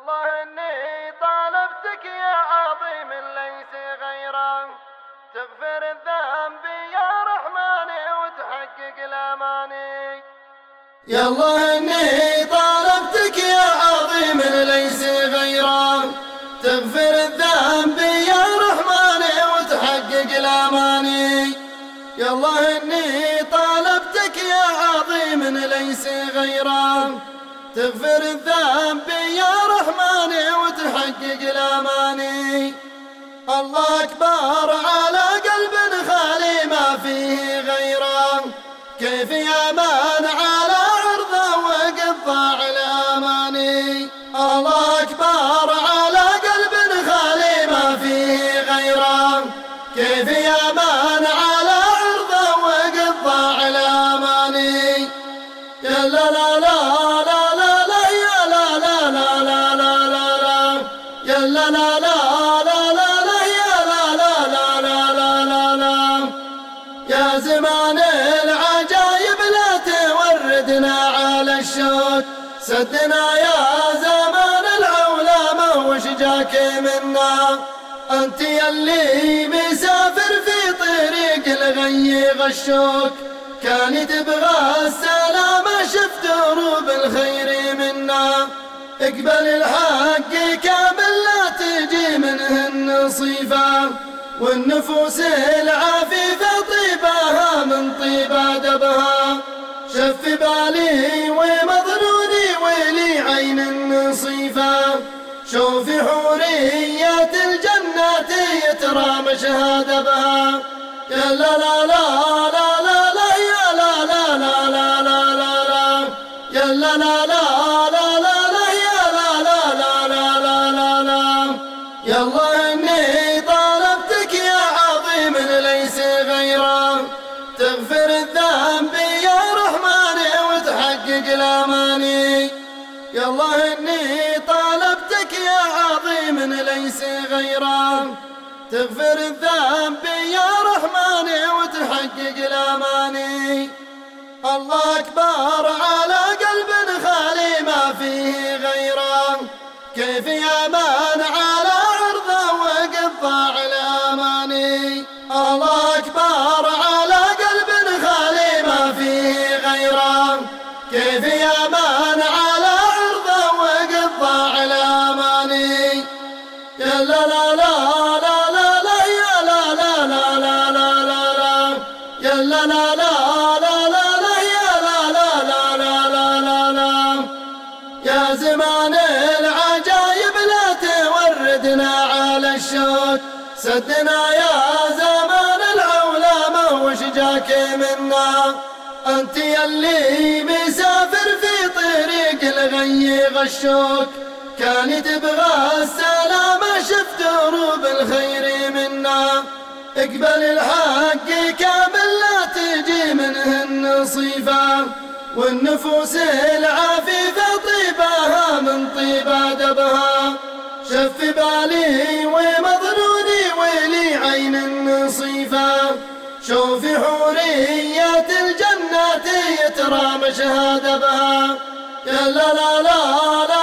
الله إني طالبتك يا عظيم ليس غيره، تغفر الذنب يا رحماني وتحقق الأماني. يا الله إني طالبتك يا عظيم ليس غيره، تغفر الذنب يا رحماني وتحقق الأماني. يا الله إني طالبتك يا عظيم ليس غيره، تغفر الذنب يا رحماني وتحقق الأماني. الله أكبر على قلب خالي ما فيه غيره، كيف يأمن على عرضه وقطاع الأماني. الله أكبر على قلب خالي ما فيه غيره، كيف يأمن على عرضه وقطاع الأماني. يا لا لا لا لا لا لا يا لا لا لا لا لا لا لا يا لا لا لا لا لا لا يا لا لا لا لا لا لا لا. يا زمان العجايب لا توردنا على الشوك، سدنا يا زمان العولمة وش جاك منا. أنت يلي مسافر في طريق الغي غشوك، كان تبغى السلامة شفت دروب الخير منا. اقبل الحق كامل لا تجي منه النصيفة، والنفوس العفيفة طيبها من طيب أدبها. شف بالي ومظنوني ولي عين النصيفة، شوفي حوريات الجنات يترام شهادة بها. يا لا لا لا لا لا لا يا لا لا لا لا لا لا لا يا لا لا لا لا لا لا يا لا لا لا لا لا لا لا. يا الله إني طالبتك يا عظيم ليس غيره، تغفر الذنب يا رحماني وتحقق الأماني. يا الله إني طالبتك يا عظيم ليس غيره، تغفر الذنب يا رحماني وتحقق الأماني. الله أكبر على قلب خالي ما فيه غيره، كيف يأمن على عرضه وقطاع الأماني. الله أكبر على قلب خالي ما فيه غيره، كيف يأمن على عرضه وقطاع الأماني. يا لا لا لا لا لا لا يا لا لا لا لا لا لا لا يا لا لا لا لا لا لا يا لا لا لا لا لا لا لا. يا زمان العجايب لا توردنا على الشوك، سدنا يا زمان العولمة وش جاك منا. أنت يلي مسافر في طريق الغي غشوك، كان تبغى السلامة شفت دروب الخير منا. اقبل الحق كامل لا تجي منه النصيفة، والنفوس العفيفة طيبها من طيب أدبها. شف بالي ومظنوني ولي عين النصيفة، شوفي حوريات الجنات يترام شهادة بها. يا لا لا لا